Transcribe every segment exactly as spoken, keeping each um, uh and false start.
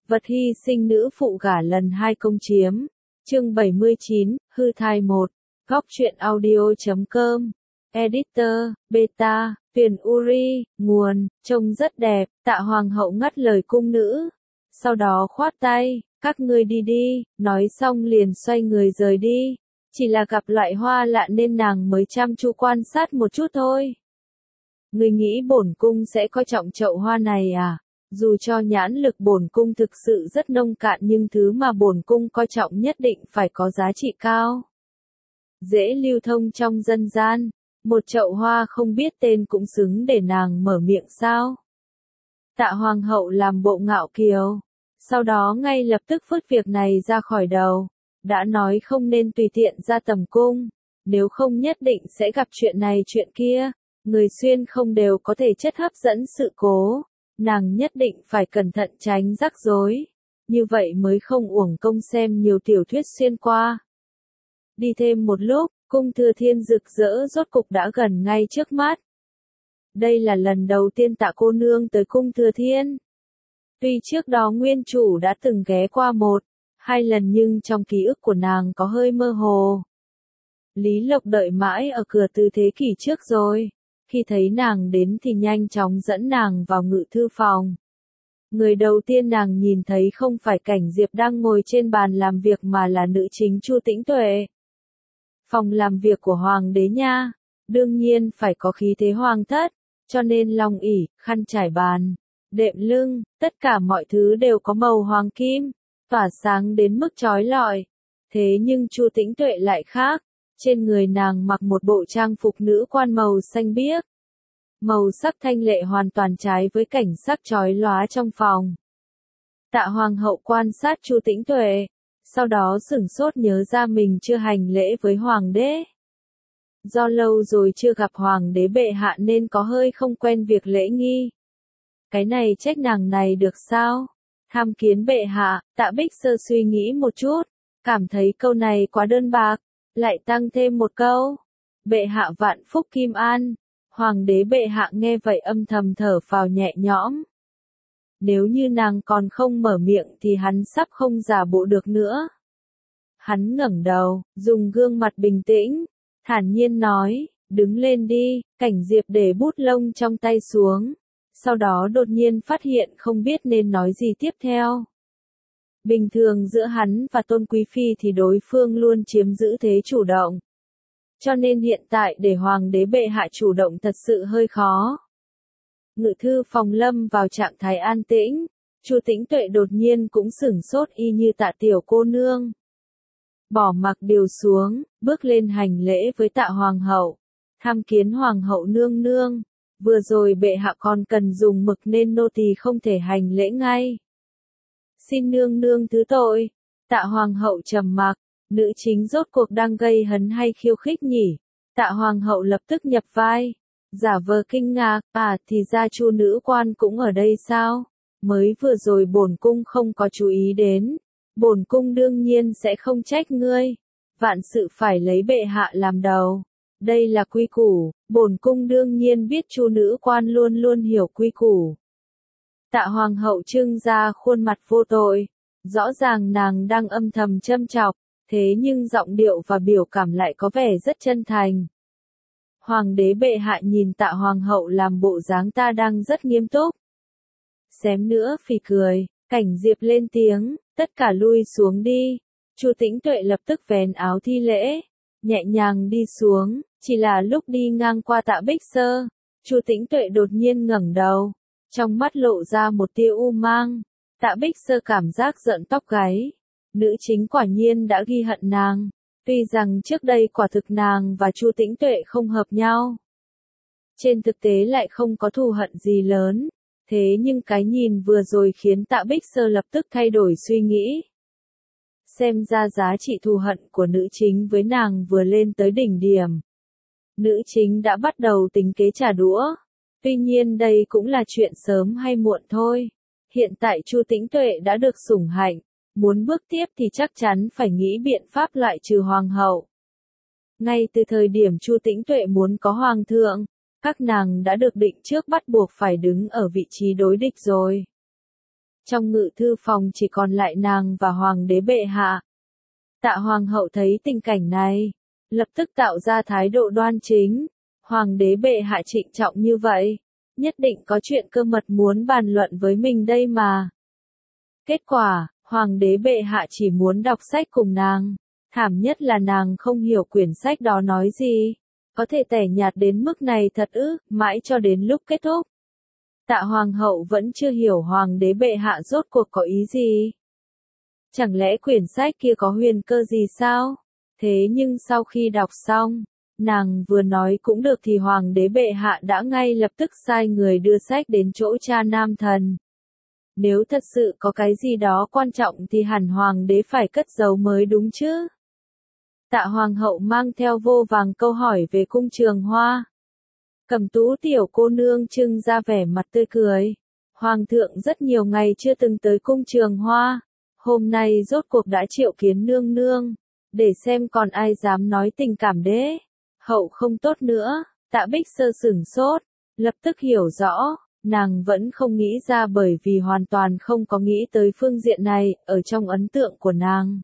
Vật hy sinh nữ phụ gả lần hai công chiếm. Chương bảy mươi chín, hư thai một. Góc truyện audio chấm com. Editor, Beta, Tuyền Uri, nguồn, trông rất đẹp. Tạ hoàng hậu ngắt lời cung nữ. Sau đó khoát tay, các ngươi đi đi, nói xong liền xoay người rời đi. Chỉ là gặp loại hoa lạ nên nàng mới chăm chú quan sát một chút thôi. Ngươi nghĩ bổn cung sẽ coi trọng chậu hoa này à? Dù cho nhãn lực bổn cung thực sự rất nông cạn nhưng thứ mà bổn cung coi trọng nhất định phải có giá trị cao. Dễ lưu thông trong dân gian, một chậu hoa không biết tên cũng xứng để nàng mở miệng sao? Tạ hoàng hậu làm bộ ngạo kiều, sau đó ngay lập tức vứt việc này ra khỏi đầu, đã nói không nên tùy tiện ra tầm cung, nếu không nhất định sẽ gặp chuyện này chuyện kia, người xuyên không đều có thể chất hấp dẫn sự cố. Nàng nhất định phải cẩn thận tránh rắc rối, như vậy mới không uổng công xem nhiều tiểu thuyết xuyên qua. Đi thêm một lúc, cung Thừa Thiên rực rỡ rốt cục đã gần ngay trước mắt. Đây là lần đầu tiên Tạ cô nương tới cung Thừa Thiên. Tuy trước đó nguyên chủ đã từng ghé qua một, hai lần nhưng trong ký ức của nàng có hơi mơ hồ. Lý Lộc đợi mãi ở cửa từ thế kỷ trước rồi. Khi thấy nàng đến thì nhanh chóng dẫn nàng vào ngự thư phòng. Người đầu tiên nàng nhìn thấy không phải Cảnh Diệp đang ngồi trên bàn làm việc mà là nữ chính Chu Tĩnh Tuệ. Phòng làm việc của hoàng đế nha, đương nhiên phải có khí thế hoàng thất, cho nên long ỷ, khăn trải bàn, đệm lưng, tất cả mọi thứ đều có màu hoàng kim, tỏa sáng đến mức chói lọi. Thế nhưng Chu Tĩnh Tuệ lại khác. Trên người nàng mặc một bộ trang phục nữ quan màu xanh biếc. Màu sắc thanh lệ hoàn toàn trái với cảnh sắc chói lóa trong phòng. Tạ hoàng hậu quan sát Chu Tĩnh Tuệ, sau đó sửng sốt nhớ ra mình chưa hành lễ với hoàng đế. Do lâu rồi chưa gặp hoàng đế bệ hạ nên có hơi không quen việc lễ nghi. Cái này trách nàng này được sao? Tham kiến bệ hạ, Tạ Bích Sơ suy nghĩ một chút, cảm thấy câu này quá đơn bạc. Lại tăng thêm một câu, bệ hạ vạn phúc kim an. Hoàng đế bệ hạ nghe vậy âm thầm thở phào nhẹ nhõm. Nếu như nàng còn không mở miệng thì hắn sắp không giả bộ được nữa. Hắn ngẩng đầu, dùng gương mặt bình tĩnh, thản nhiên nói, đứng lên đi. Cảnh Diệp để bút lông trong tay xuống, sau đó đột nhiên phát hiện không biết nên nói gì tiếp theo. Bình thường giữa hắn và Tôn Quý Phi thì đối phương luôn chiếm giữ thế chủ động. Cho nên hiện tại để hoàng đế bệ hạ chủ động thật sự hơi khó. Ngự thư phòng lâm vào trạng thái an tĩnh, Chu Tĩnh Tuệ đột nhiên cũng sửng sốt y như Tạ tiểu cô nương. Bỏ mặc điều xuống, bước lên hành lễ với Tạ hoàng hậu. Tham kiến hoàng hậu nương nương, vừa rồi bệ hạ còn cần dùng mực nên nô tỳ không thể hành lễ ngay. Xin nương nương thứ tội. Tạ hoàng hậu trầm mặc, nữ chính rốt cuộc đang gây hấn hay khiêu khích nhỉ? Tạ hoàng hậu lập tức nhập vai, giả vờ kinh ngạc, à thì ra Chu nữ quan cũng ở đây sao? Mới vừa rồi bổn cung không có chú ý đến, bổn cung đương nhiên sẽ không trách ngươi. Vạn sự phải lấy bệ hạ làm đầu. Đây là quy củ, bổn cung đương nhiên biết Chu nữ quan luôn luôn hiểu quy củ. Tạ hoàng hậu trưng ra khuôn mặt vô tội, rõ ràng nàng đang âm thầm châm chọc, thế nhưng giọng điệu và biểu cảm lại có vẻ rất chân thành. Hoàng đế bệ hạ nhìn Tạ hoàng hậu làm bộ dáng ta đang rất nghiêm túc. Xém nữa phì cười, Cảnh Diệp lên tiếng, tất cả lui xuống đi. Chu Tĩnh Tuệ lập tức vén áo thi lễ, nhẹ nhàng đi xuống, chỉ là lúc đi ngang qua Tạ Bích Sơ, Chu Tĩnh Tuệ đột nhiên ngẩng đầu. Trong mắt lộ ra một tia u mang, Tạ Bích Sơ cảm giác giận tóc gáy. Nữ chính quả nhiên đã ghi hận nàng, tuy rằng trước đây quả thực nàng và Chu Tĩnh Tuệ không hợp nhau. Trên thực tế lại không có thù hận gì lớn, thế nhưng cái nhìn vừa rồi khiến Tạ Bích Sơ lập tức thay đổi suy nghĩ. Xem ra giá trị thù hận của nữ chính với nàng vừa lên tới đỉnh điểm. Nữ chính đã bắt đầu tính kế trả đũa. Tuy nhiên đây cũng là chuyện sớm hay muộn thôi. Hiện tại Chu Tĩnh Tuệ đã được sủng hạnh, muốn bước tiếp thì chắc chắn phải nghĩ biện pháp loại trừ hoàng hậu. Ngay từ thời điểm Chu Tĩnh Tuệ muốn có hoàng thượng, các nàng đã được định trước bắt buộc phải đứng ở vị trí đối địch rồi. Trong ngự thư phòng chỉ còn lại nàng và hoàng đế bệ hạ. Tạ hoàng hậu thấy tình cảnh này, lập tức tạo ra thái độ đoan chính. Hoàng đế bệ hạ trịnh trọng như vậy, nhất định có chuyện cơ mật muốn bàn luận với mình đây mà. Kết quả, hoàng đế bệ hạ chỉ muốn đọc sách cùng nàng. Thảm nhất là nàng không hiểu quyển sách đó nói gì. Có thể tẻ nhạt đến mức này thật ư, mãi cho đến lúc kết thúc. Tạ hoàng hậu vẫn chưa hiểu hoàng đế bệ hạ rốt cuộc có ý gì. Chẳng lẽ quyển sách kia có huyền cơ gì sao? Thế nhưng sau khi đọc xong, nàng vừa nói cũng được thì hoàng đế bệ hạ đã ngay lập tức sai người đưa sách đến chỗ cha nam thần. Nếu thật sự có cái gì đó quan trọng thì hẳn hoàng đế phải cất giấu mới đúng chứ. Tạ hoàng hậu mang theo vô vàng câu hỏi về cung Trường Hoa. Cẩm Tú tiểu cô nương trưng ra vẻ mặt tươi cười. Hoàng thượng rất nhiều ngày chưa từng tới cung Trường Hoa. Hôm nay rốt cuộc đã triệu kiến nương nương. Để xem còn ai dám nói tình cảm đế. Hậu không tốt nữa. Tạ Bích Sơ sửng sốt. Lập tức hiểu rõ. Nàng vẫn không nghĩ ra bởi vì hoàn toàn không có nghĩ tới phương diện này ở trong ấn tượng của nàng.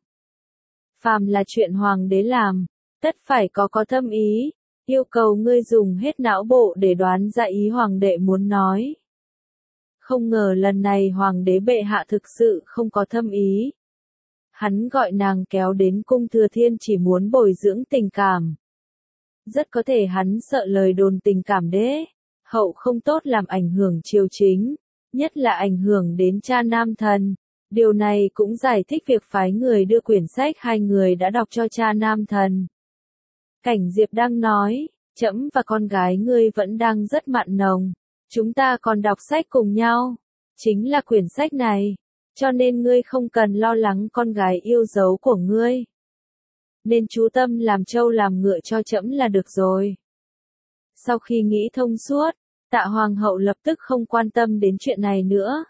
Phàm là chuyện hoàng đế làm, tất phải có có thâm ý, yêu cầu ngươi dùng hết não bộ để đoán ra ý hoàng đệ muốn nói. Không ngờ lần này hoàng đế bệ hạ thực sự không có thâm ý. Hắn gọi nàng kéo đến cung Thừa Thiên chỉ muốn bồi dưỡng tình cảm. Rất có thể hắn sợ lời đồn tình cảm đế, hậu không tốt làm ảnh hưởng triều chính, nhất là ảnh hưởng đến cha nam thần. Điều này cũng giải thích việc phái người đưa quyển sách hai người đã đọc cho cha nam thần. Cảnh Diệp đang nói, trẫm và con gái ngươi vẫn đang rất mặn nồng. Chúng ta còn đọc sách cùng nhau. Chính là quyển sách này. Cho nên ngươi không cần lo lắng con gái yêu dấu của ngươi. Nên chú tâm làm trâu làm ngựa cho trẫm là được rồi. Sau khi nghĩ thông suốt, Tạ hoàng hậu lập tức không quan tâm đến chuyện này nữa.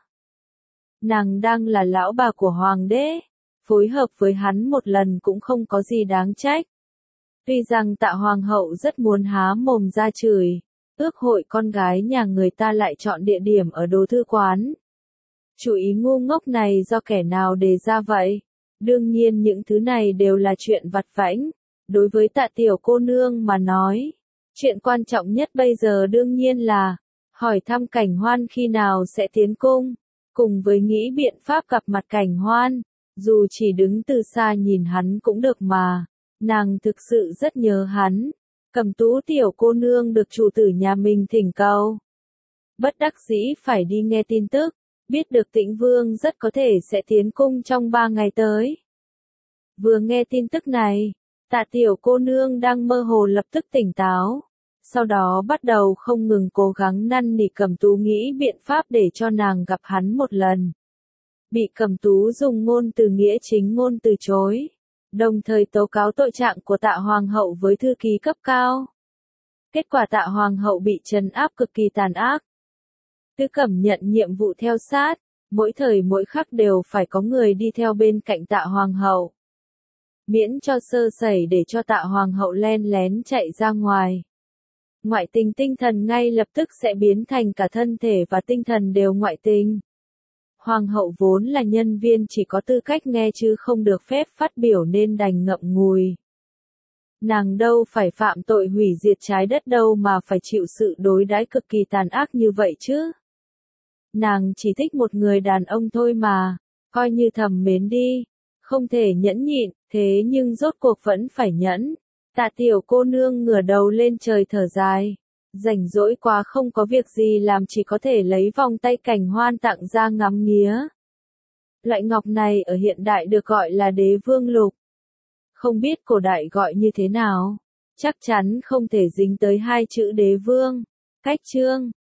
Nàng đang là lão bà của hoàng đế, phối hợp với hắn một lần cũng không có gì đáng trách. Tuy rằng Tạ hoàng hậu rất muốn há mồm ra chửi, ước hội con gái nhà người ta lại chọn địa điểm ở đồ thư quán. Chủ ý ngu ngốc này do kẻ nào đề ra vậy? Đương nhiên những thứ này đều là chuyện vặt vãnh. Đối với Tạ tiểu cô nương mà nói, chuyện quan trọng nhất bây giờ đương nhiên là hỏi thăm Cảnh Hoan khi nào sẽ tiến cung. Cùng với nghĩ biện pháp gặp mặt Cảnh Hoan, dù chỉ đứng từ xa nhìn hắn cũng được mà, nàng thực sự rất nhớ hắn. Cẩm Tú tiểu cô nương được chủ tử nhà mình thỉnh cầu. Bất đắc dĩ phải đi nghe tin tức, biết được Tĩnh Vương rất có thể sẽ tiến cung trong ba ngày tới. Vừa nghe tin tức này, Tạ tiểu cô nương đang mơ hồ lập tức tỉnh táo. Sau đó bắt đầu không ngừng cố gắng năn nỉ Cẩm Tú nghĩ biện pháp để cho nàng gặp hắn một lần. Bị Cẩm Tú dùng ngôn từ nghĩa chính ngôn từ chối, đồng thời tố cáo tội trạng của Tạ hoàng hậu với thư ký cấp cao. Kết quả Tạ hoàng hậu bị trấn áp cực kỳ tàn ác. Tứ Cẩm nhận nhiệm vụ theo sát, mỗi thời mỗi khắc đều phải có người đi theo bên cạnh Tạ hoàng hậu. Miễn cho sơ sẩy để cho Tạ hoàng hậu len lén chạy ra ngoài. Ngoại tình tinh thần ngay lập tức sẽ biến thành cả thân thể và tinh thần đều ngoại tình. Hoàng hậu vốn là nhân viên chỉ có tư cách nghe chứ không được phép phát biểu nên đành ngậm ngùi. Nàng đâu phải phạm tội hủy diệt trái đất đâu mà phải chịu sự đối đãi cực kỳ tàn ác như vậy chứ. Nàng chỉ thích một người đàn ông thôi mà, coi như thầm mến đi, không thể nhẫn nhịn, thế nhưng rốt cuộc vẫn phải nhẫn. Tạ tiểu cô nương ngửa đầu lên trời thở dài, rảnh rỗi quá không có việc gì làm chỉ có thể lấy vòng tay Cảnh Hoan tặng ra ngắm nghía. Loại ngọc này ở hiện đại được gọi là đế vương lục. Không biết cổ đại gọi như thế nào, chắc chắn không thể dính tới hai chữ đế vương. Cách chương